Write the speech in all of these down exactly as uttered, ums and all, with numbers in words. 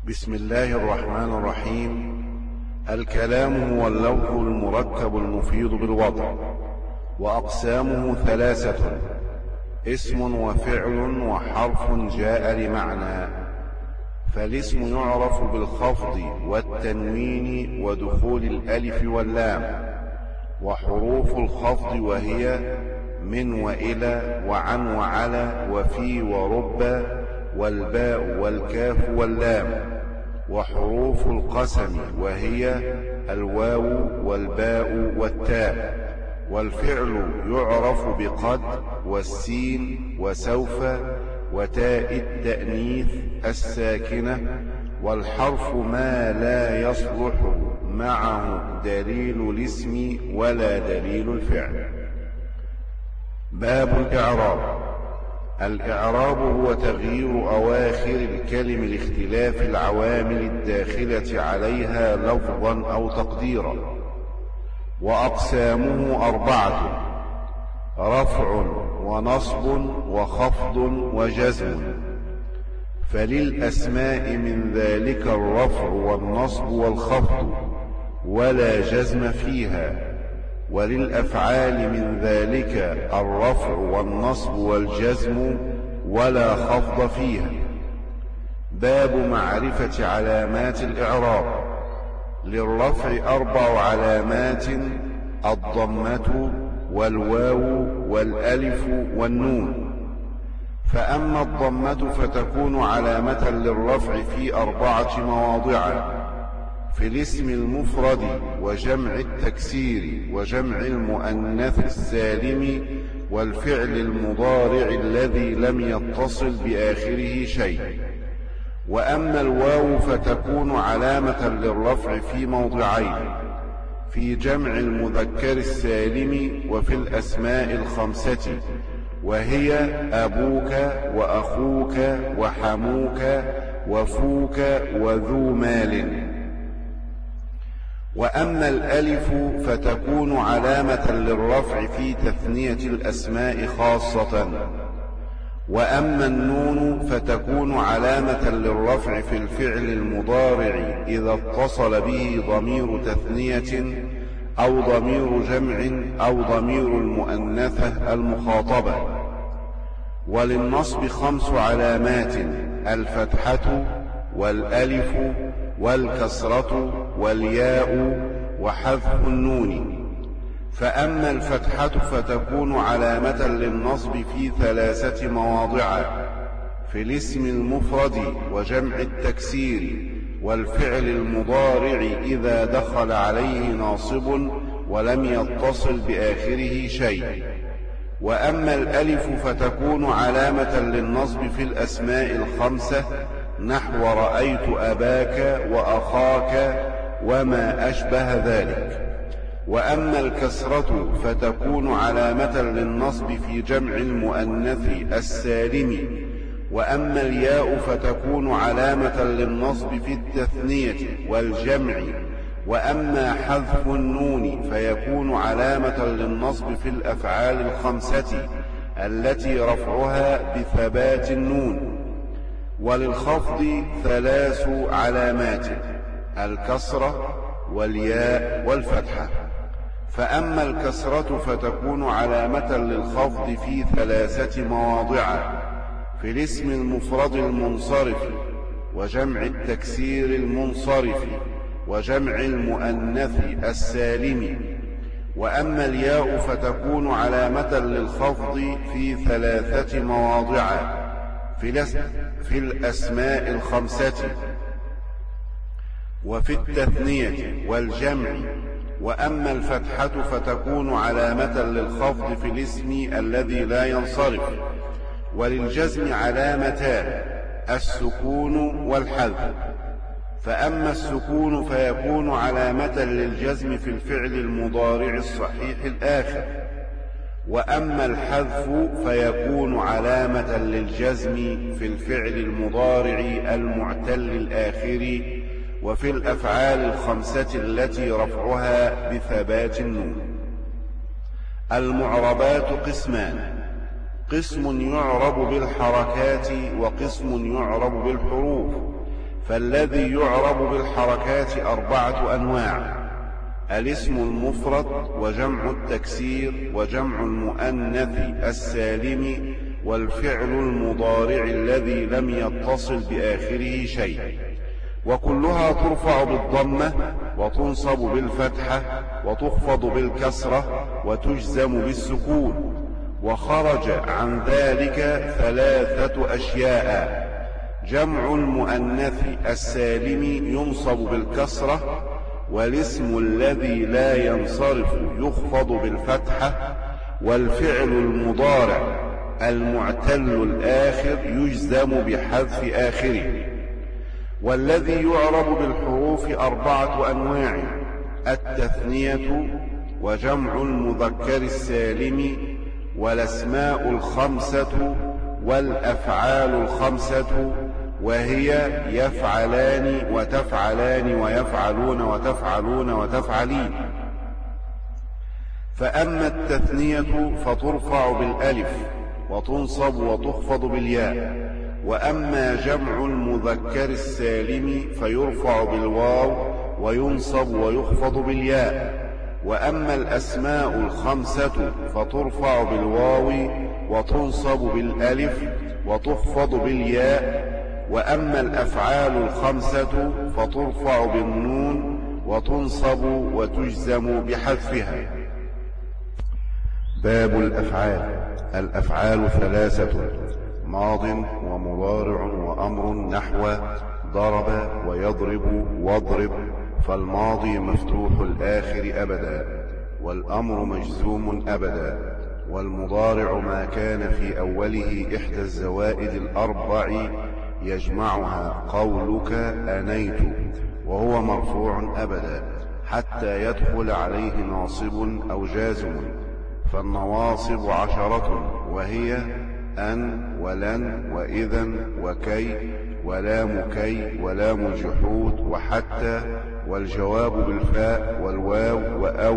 بسم الله الرحمن الرحيم. الكلام هو اللفظ المركب المفيد بالوضع، وأقسامه ثلاثة: اسم وفعل وحرف جاء لمعنى. فالاسم يعرف بالخفض والتنوين ودخول الألف واللام، وحروف الخفض وهي من وإلى وعن وعلى وفي ورب والباء والكاف واللام. وحروف القسم وهي الواو والباء والتاء. والفعل يعرف بقد والسين وسوف وتاء التأنيث الساكنة. والحرف ما لا يصلح معه دليل الاسم ولا دليل الفعل. باب الإعراب. الإعراب هو تغيير أواخر الكلم لاختلاف العوامل الداخلة عليها لفظا أو تقديرا. وأقسامه أربعة: رفع ونصب وخفض وجزم. فللأسماء من ذلك الرفع والنصب والخفض ولا جزم فيها، وللأفعال من ذلك الرفع والنصب والجزم ولا خفض فيها. باب معرفة علامات الإعراب. للرفع أربع علامات: الضمة والواو والألف والنون. فأما الضمة فتكون علامة للرفع في أربعة مواضع: في الاسم المفرد وجمع التكسير وجمع المؤنث السالم والفعل المضارع الذي لم يتصل بآخره شيء. وأما الواو فتكون علامة للرفع في موضعين: في جمع المذكر السالم وفي الأسماء الخمسة، وهي أبوك وأخوك وحموك وفوك وذو مال. وأما الألف فتكون علامة للرفع في تثنية الأسماء خاصة. وأما النون فتكون علامة للرفع في الفعل المضارع إذا اتصل به ضمير تثنية أو ضمير جمع أو ضمير المؤنثة المخاطبة. وللنصب خمس علامات: الفتحة والألف والكسرة والياء وحذف النون. فأما الفتحة فتكون علامة للنصب في ثلاثة مواضع: في الاسم المفرد وجمع التكسير والفعل المضارع إذا دخل عليه ناصب ولم يتصل بآخره شيء. وأما الألف فتكون علامة للنصب في الأسماء الخمسة، نحو رأيت أباك وأخاك وما أشبه ذلك. وأما الكسرة فتكون علامة للنصب في جمع المؤنث السالم. وأما الياء فتكون علامة للنصب في التثنية والجمع. وأما حذف النون فيكون علامة للنصب في الأفعال الخمسة التي رفعها بثبات النون. وللخفض ثلاث علامات: الكسرة والياء والفتحة. فأما الكسرة فتكون علامة للخفض في ثلاثة مواضع: في الاسم المفرد المنصرف وجمع التكسير المنصرف وجمع المؤنث السالم. وأما الياء فتكون علامة للخفض في ثلاثة مواضع: في الأسماء الخمسة وفي التثنية والجمع. وأما الفتحة فتكون علامة للخفض في الاسم الذي لا ينصرف. وللجزم علامتان: السكون والحذف. فأما السكون فيكون علامة للجزم في الفعل المضارع الصحيح الآخر. وأما الحذف فيكون علامة للجزم في الفعل المضارع المعتل الآخر وفي الأفعال الخمسة التي رفعها بثبات النون. المعربات قسمان: قسم يعرب بالحركات وقسم يعرب بالحروف. فالذي يعرب بالحركات أربعة أنواع: الاسم المفرد، وجمع التكسير، وجمع المؤنث السالم، والفعل المضارع الذي لم يتصل بآخره شيء. وكلها ترفع بالضمة، وتنصب بالفتحة، وتخفض بالكسرة، وتجزم بالسكون. وخرج عن ذلك ثلاثة أشياء: جمع المؤنث السالم ينصب بالكسرة، والاسم الذي لا ينصرف يخفض بالفتحة، والفعل المضارع المعتل الآخر يجزم بحذف آخره. والذي يعرب بالحروف أربعة أنواع: التثنية، وجمع المذكر السالم، والأسماء الخمسة، والأفعال الخمسة، وهي يفعلان وتفعلان ويفعلون وتفعلون وتفعلين. فأما التثنية فترفع بالألف، وتنصب وتخفض بالياء. وأما جمع المذكر السالم فيرفع بالواو، وينصب ويخفض بالياء. وأما الأسماء الخمسة فترفع بالواو، وتنصب بالألف، وتخفض بالياء. وأما الأفعال الخمسة فترفع بالنون، وتنصب وتجزم بحذفها. باب الأفعال. الأفعال ثلاثة: ماض، ومضارع، وأمر، نحو ضرب ويضرب واضرب. فالماضي مفتوح الآخر أبدا، والأمر مجزوم أبدا، والمضارع ما كان في أوله إحدى الزوائد الأربع يجمعها قولك أنيت، وهو مرفوع أبدا حتى يدخل عليه ناصب أو جازم. فالنواصب عشرة، وهي أن، ولن، وإذا، وكي، ولام كي، ولام الجحود، وحتى، والجواب بالفاء، والواو، وأو.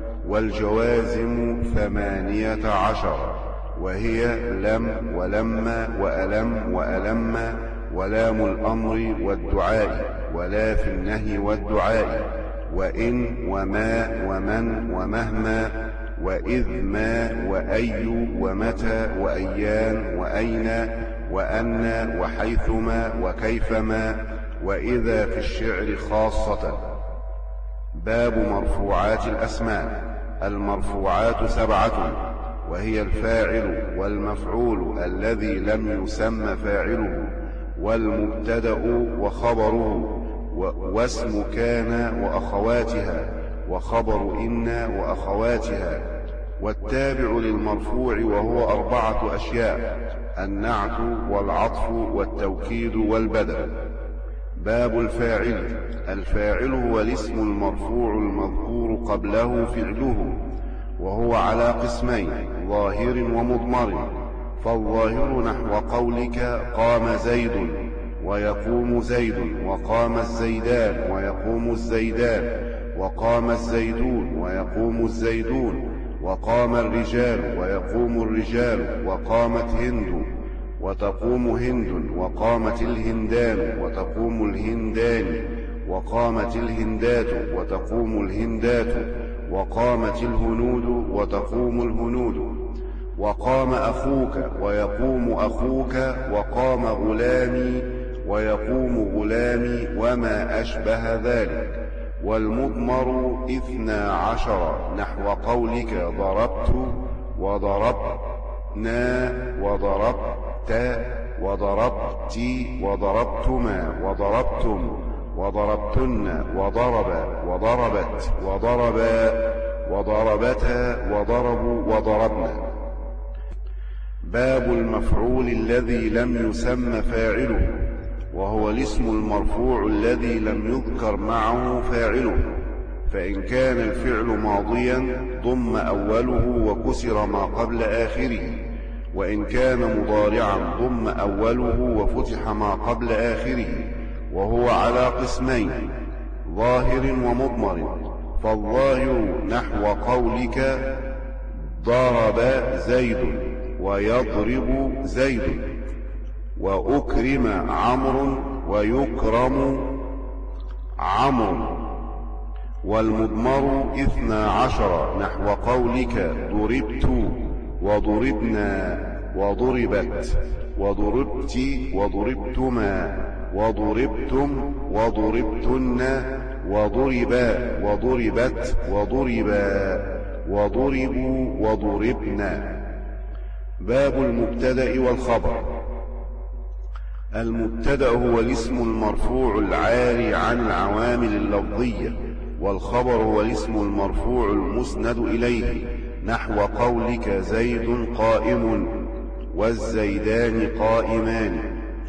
والجوازم ثمانية عشر، وهي لم، ولما، وألم، وألم، ولام الأمر والدعاء، ولا في النهي والدعاء، وإن، وما، ومن، ومهما، وإذ، ما، وأي، ومتى، وأيان، وأين، وأن، وحيثما، وكيفما، وإذا في الشعر خاصة. باب مرفوعات الأسماء. المرفوعات سبعة، وهي الفاعل، والمفعول الذي لم يسم فاعله، والمبتدأ وخبره، واسم كان وأخواتها، وخبر إن وأخواتها. والتابع للمرفوع وهو أربعة أشياء: النعت، والعطف، والتوكيد، والبدل. باب الفاعل. الفاعل هو الاسم المرفوع المذكور قبله فعله، وهو على قسمين: ظاهر ومضمر. فالظاهر نحو قولك قام زيد، ويقوم زيد، وقام الزيدان، ويقوم الزيدان، وقام الزيدون، ويقوم الزيدون، وقام الرجال، ويقوم الرجال، وقامت هند، وتقوم هند، وقامت الهندان، وتقوم الهندان، وقامت الهندات، وتقوم الهندات، وقامت الهنود، وتقوم الهنود. وقام أخوك، ويقوم أخوك، وقام غلامي، ويقوم غلامي، وما أشبه ذلك. والمضمر اثنا عشر، نحو قولك ضربت، وضربنا، وضربت، وضربت، وضربتما، وضربتم، وضربتن، وضرب، وضربت، وضربا، وضربتا، وضربوا، وضربنا. باب المفعول الذي لم يسم فاعله، وهو الاسم المرفوع الذي لم يذكر معه فاعله. فإن كان الفعل ماضيا ضم أوله وكسر ما قبل آخره، وإن كان مضارعا ضم أوله وفتح ما قبل آخره، وهو على قسمين: ظاهر ومضمر. فالظاهر نحو قولك ضرب زيد، ويضرب زيد، وأكرم عمرو، ويكرم عمرو. والمضمر اثنا عشر نحو قولك ضربت وضربنا وضربت وضربت وضربتما وضربتم وضربتن وضربا وضربت وضربا وضربوا وضربنا. باب المبتدأ والخبر. المبتدأ هو الاسم المرفوع العاري عن العوامل اللفظية، والخبر هو الاسم المرفوع المسند إليه، نحو قولك زيد قائم والزيدان قائمان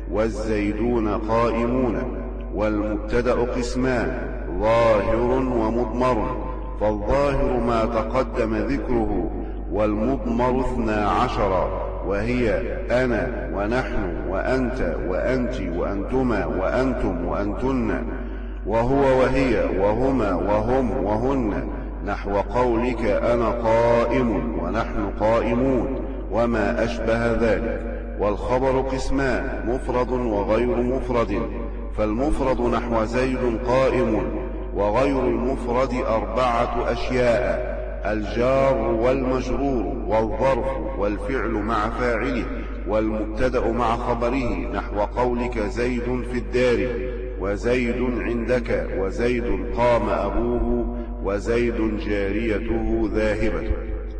والزيدون قائمون. والمبتدأ قسمان: ظاهر ومضمر، فالظاهر ما تقدم ذكره، والمضمر اثنا عشر وهي أنا ونحن وأنت وأنت وأنتما وأنتم وأنتن، وهو وهي وهما وهم وهن، نحو قولك أنا قائم ونحن قائمون وما أشبه ذلك. والخبر قسمان: مفرد وغير مفرد، فالمفرد نحو زيد قائم، وغير المفرد أربعة أشياء: الجار والمجرور والظرف والفعل مع فاعله، والمبتدأ مع خبره، نحو قولك زيد في الدار وزيد عندك وزيد قام أبوه وزيد جاريته ذاهبة.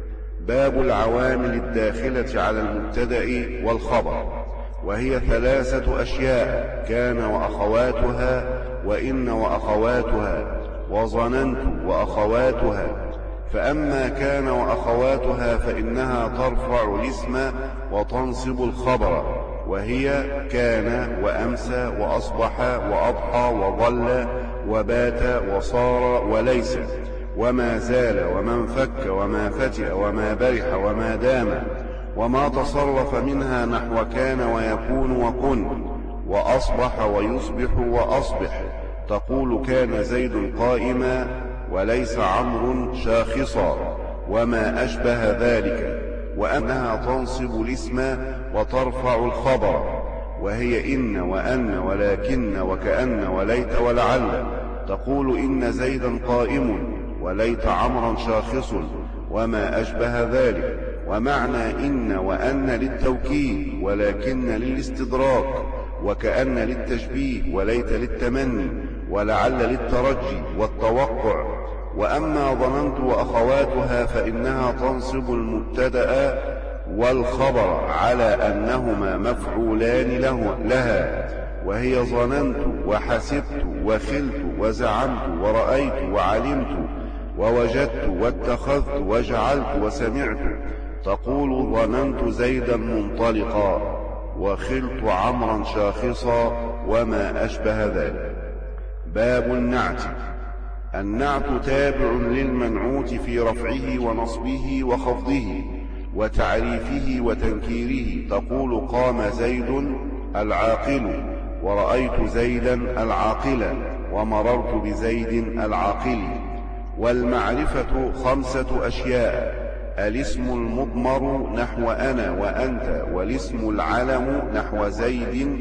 باب العوامل الداخلة على المبتدأ والخبر، وهي ثلاثة أشياء: كان وأخواتها، وإن وأخواتها، وظننت وأخواتها. فأما كان وأخواتها فإنها ترفع الاسم وتنصب الخبر، وهي كان وأمسى وأصبح وأضحى وظل وبات وصار وليس، وما زال وما انفك وما فتئ وما برح وما دام، وما تصرف منها نحو كان ويكون وكن، وأصبح ويصبح وأصبح. تقول كان زيد قائما وليس عمرو شاخصا، وما أشبه ذلك. وأنها تنصب الاسم وترفع الخبر، وهي إن وأن ولكن وكأن وليت ولعل. تقول إن زيدا قائم وليت عمرا شاخص، وما أشبه ذلك. ومعنى إن وأن للتوكيد، ولكن للاستدراك، وكأن للتشبيه، وليت للتمني، ولعل للترجي والتوقع. وأما ظننت وأخواتها فإنها تنصب المبتدأ والخبر على أنهما مفعولان له لها، وهي ظننت وحسبت وخلت وزعمت ورأيت وعلمت ووجدت واتخذت وجعلت وسمعت. تقول ظننت زيدا منطلقا وخلت عمرا شاخصا، وما أشبه ذلك. باب النعت. النعت تابع للمنعوت في رفعه ونصبه وخفضه وتعريفه وتنكيره. تقول قام زيد العاقل، ورأيت زيدا العاقلا، ومررت بزيد العاقل. والمعرفة خمسة أشياء: الاسم المضمر نحو أنا وأنت، والاسم العلم نحو زيد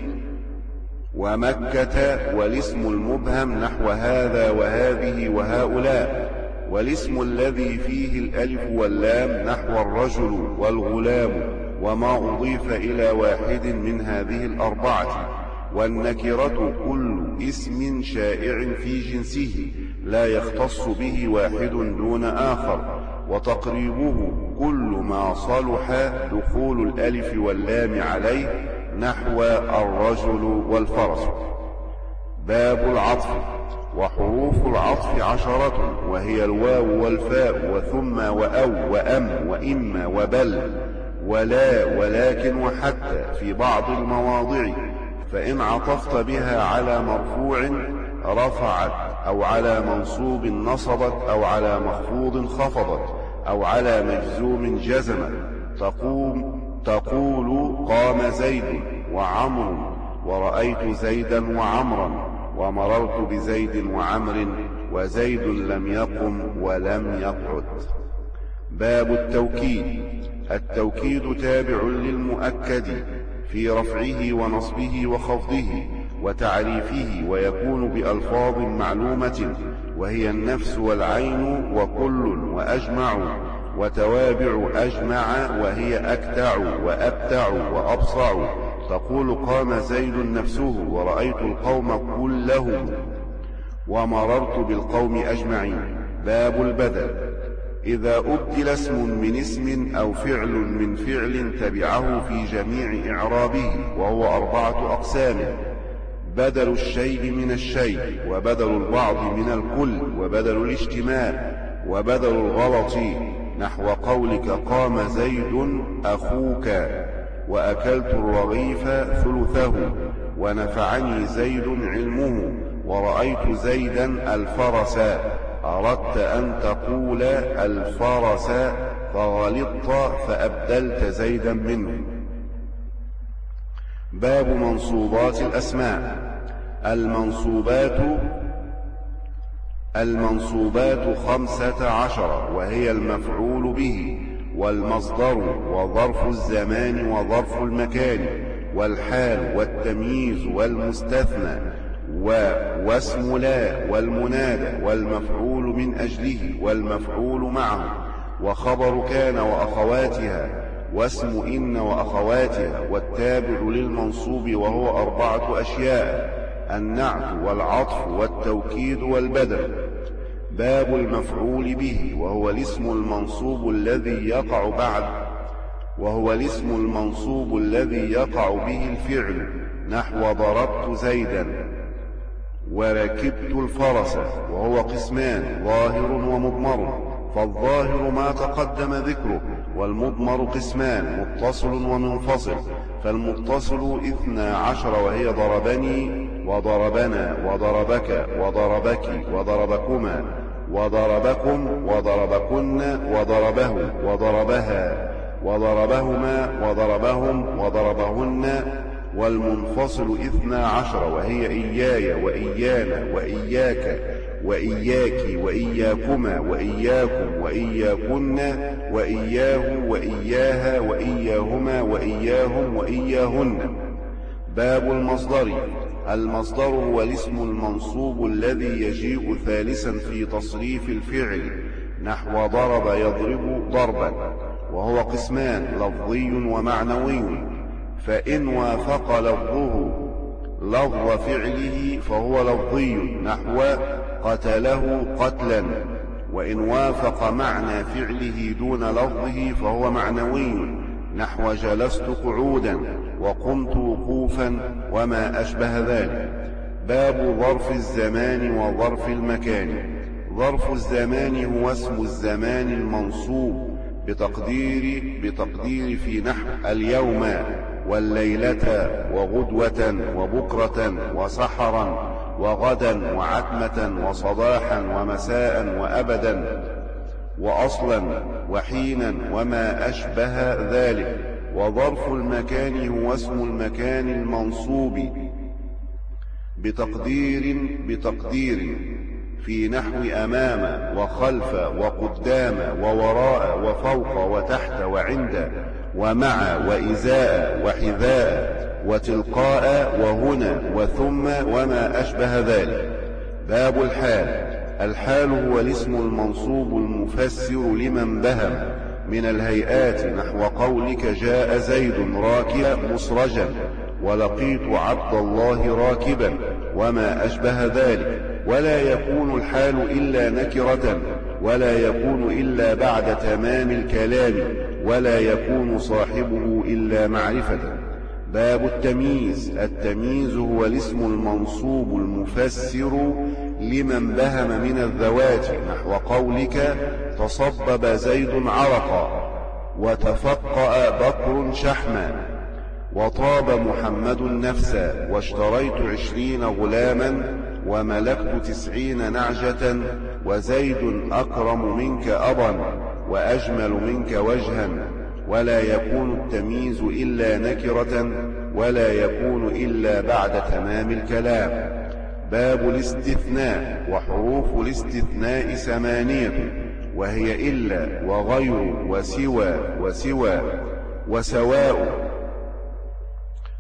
ومكة، والاسم المبهم نحو هذا وهذه وهؤلاء، والاسم الذي فيه الألف واللام نحو الرجل والغلام، وما أضيف إلى واحد من هذه الأربعة. والنكرة كل اسم شائع في جنسه لا يختص به واحد دون آخر، وتقريبه كل ما صلح دخول الألف واللام عليه نحو الرجل والفرس. باب العطف. وحروف العطف عشرة، وهي الواو والفاء وثم وأو وأم وإما وبل ولا ولكن وحتى في بعض المواضع. فإن عطفت بها على مرفوع رفعت، أو على منصوب نصبت، أو على مخفوض خفضت، أو على مجزوم جزمت. تقوم تقول قام زيد وعمر، ورأيت زيدا وعمرا، ومررت بزيد وعمر، وزيد لم يقم ولم يقعد. باب التوكيد. التوكيد تابع للمؤكد في رفعه ونصبه وخفضه، وتعريفه، ويكون بألفاظ معلومة وهي النفس والعين وكل وأجمع، وتوابع أجمع وهي أكتع وأبتع وأبصع. تقول قام زيد نفسه ورأيت القوم كلهم ومررت بالقوم أجمعين. باب البدل. إذا أبدل اسم من اسم أو فعل من فعل تبعه في جميع إعرابه، وهو أربعة أقسام: بدل الشيء من الشيء، وبدل البعض من الكل، وبدل الاجتماع، وبدل الغلط، نحو قولك قام زيد أخوك، وأكلت الرغيف ثلثه، ونفعني زيد علمه، ورأيت زيدا الفرس. أردت أن تقول الفرس فغلطت فأبدلت زيدا منه. باب منصوبات الأسماء. المنصوبات المنصوبات خمسة عشر، وهي المفعول به، والمصدر، وظرف الزمان وظرف المكان، والحال، والتمييز، والمستثنى، واسم لا، والمنادى، والمفعول من أجله، والمفعول معه، وخبر كان وأخواتها، واسم إن وأخواتها، والتابع للمنصوب، وهو أربعة أشياء: النعت والعطف والتوكيد والبدل. باب المفعول به، وهو الاسم المنصوب الذي يقع بعد وهو الاسم المنصوب الذي يقع به الفعل، نحو ضربت زيدا وركبت الفرس. وهو قسمان: ظاهر ومضمر، فالظاهر ما تقدم ذكره، والمضمر قسمان: متصل ومنفصل. فالمتصل اثنا عشر، وهي ضربني وضربنا وضربك وضربك وضربكما وضربكم وضربكن وضربه وضربها وضربهما وضربهم وضربهن. والمنفصل اثنا عشر، وهي إياي وإيانا وإياك وإياك وإياكما وإياكم وإياكن وإياه وإياها وإياهما وإياهم وإياهن. باب المصدر. المصدر هو الاسم المنصوب الذي يجيء ثالثا في تصريف الفعل، نحو ضرب يضرب ضربا. وهو قسمان: لفظي ومعنوي. فإن وافق لفظه لفظ فعله فهو لفظي، نحو قتله قتلا. وإن وافق معنى فعله دون لفظه فهو معنوي، نحو جلست قعودا وقمت وقوفا وما أشبه ذلك. باب ظرف الزمان وظرف المكان. ظرف الزمان هو اسم الزمان المنصوب بتقدير بتقدير في نحو اليوم والليلة وغدوة وبكرة وسحرا وغدا وعتمة وصباحا ومساء وأبدا وأصلا وحينا وما أشبه ذلك. وظرف المكان هو اسم المكان المنصوب بتقدير بتقدير في نحو أمام وخلف وقدام ووراء وفوق وتحت وعند ومع وإزاء وحذاء وتلقاء وهنا وثم وما أشبه ذلك. باب الحال. الحال هو الاسم المنصوب المفسر لمن بهم من الهيئات، نحو قولك جاء زيد راكبا مسرجا، ولقيت عبد الله راكبا وما أشبه ذلك. ولا يكون الحال إلا نكرة، ولا يكون إلا بعد تمام الكلام، ولا يكون صاحبه إلا معرفة. باب التمييز. التمييز هو الاسم المنصوب المفسر لمن بهم من الذوات، نحو قولك تصبب زيد عرقا، وتفقأ بكر شحما، وطاب محمد نفسا، واشتريت عشرين غلاما، وملكت تسعين نعجة، وزيد أكرم منك أبا، وأجمل منك وجها. ولا يكون التمييز إلا نكرة، ولا يكون إلا بعد تمام الكلام. باب الاستثناء. وحروف الاستثناء ثمانية، وهي إلا وغير وسوى وسوى وسواء.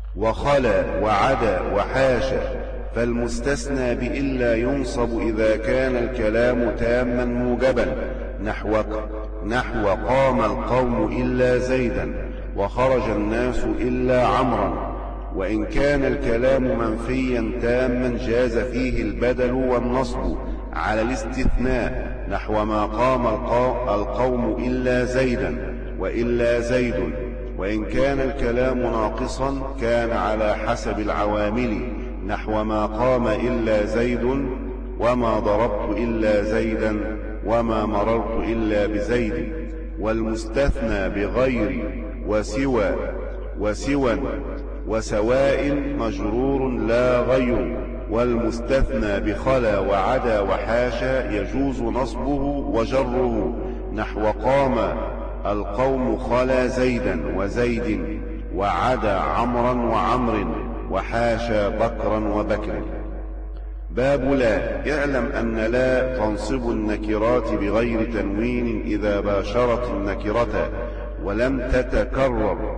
وخلا وعدا وحاشا، فالمستثنى بإلا ينصب إذا كان الكلام تاما موجبا، نحو نحو قام القوم إلا زيدا، وخرج الناس إلا عمرا. وإن كان الكلام منفيا تاما جاز فيه البدل والنصب على الاستثناء، نحو ما قام القوم إلا زيدا وإلا زيد. وإن كان الكلام ناقصا كان على حسب العوامل، نحو ما قام إلا زيد، وما ضربت إلا زيدا، وما مررت إلا بزيد. والمستثنى بغير وسوى وسوى وسواء مجرور لا غير. والمستثنى بخلا وعدا وحاشا يجوز نصبه وجره، نحو قام القوم خلا زيدا وزيد، وعدا عمرا وعمر، وحاشا بكرا وبكر. باب لا. اعلم أن لا تنصب النكرات بغير تنوين إذا باشرت النكرة ولم تتكرر.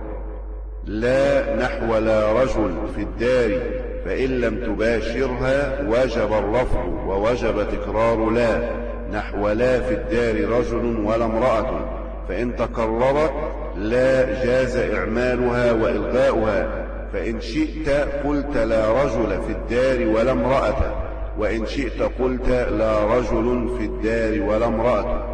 لا نحو لا رجل في الدار، فإن لم تباشرها وجب الرفع ووجب تكرار لا، نحو لا في الدار رجل ولا امرأة، فإن تكررت لا جاز إعمالها وإلغاؤها. فإن شئت قلت لا رجل في الدار ولا امرأة، وإن شئت قلت لا رجل في الدار ولا امرأة.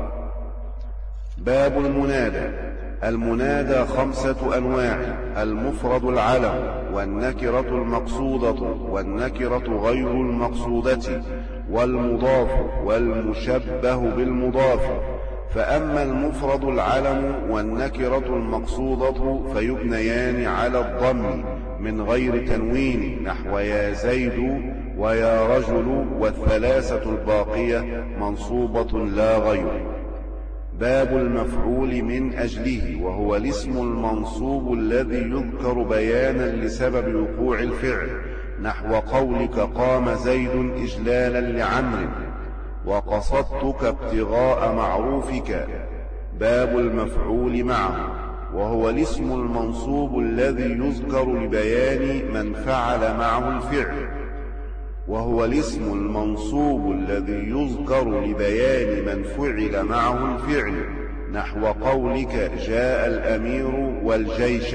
باب المنادى. المنادى خمسة أنواع: المفرد العلم، والنكرة المقصودة، والنكرة غير المقصودة، والمضاف، والمشبه بالمضاف. فأما المفرد العلم والنكرة المقصودة فيبنيان على الضم من غير تنوين، نحو يا زيد ويا رجل، والثلاثة الباقية منصوبة لا غير. باب المفعول من أجله، وهو الاسم المنصوب الذي يذكر بيانا لسبب وقوع الفعل، نحو قولك قام زيد إجلالا لعمر، وقصدتك ابتغاء معروفك. باب المفعول معه، وهو الاسم المنصوب الذي يذكر لبيان من فعل معه الفعل، وهو الاسم المنصوب الذي يذكر لبيان من فعل معه الفعل، نحو قولك جاء الأمير والجيش،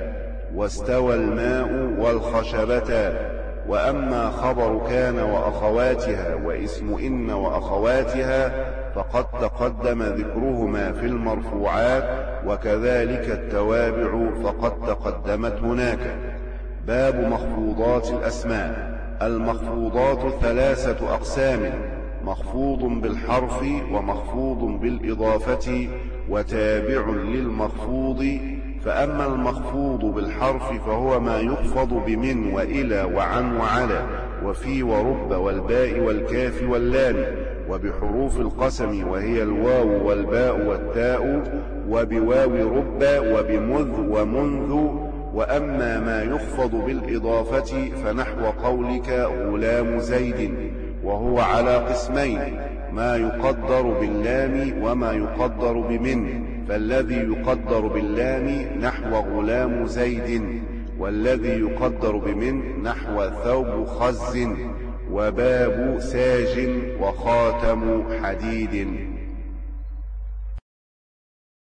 واستوى الماء والخشبة. وأما خبر كان وأخواتها واسم إن وأخواتها فقد تقدم ذكرهما في المرفوعات، وكذلك التوابع فقد تقدمت هناك. باب مخفوضات الأسماء. المخفوضات ثلاثة أقسام: مخفوض بالحرف، ومخفوض بالإضافة، وتابع للمخفوض. فأما المخفوض بالحرف فهو ما يخفض بمن وإلى وعن وعلى وفي ورب والباء والكاف واللام، وبحروف القسم وهي الواو والباء والتاء، وبواو رب وبمذ ومنذ. وأما ما يخفض بالإضافة فنحو قولك غلام زيد، وهو على قسمين: ما يقدر باللام وما يقدر بمن. فالذي يقدر باللام نحو غلام زيد، والذي يقدر بمن نحو ثوب خز، وباب ساج، وخاتم حديد.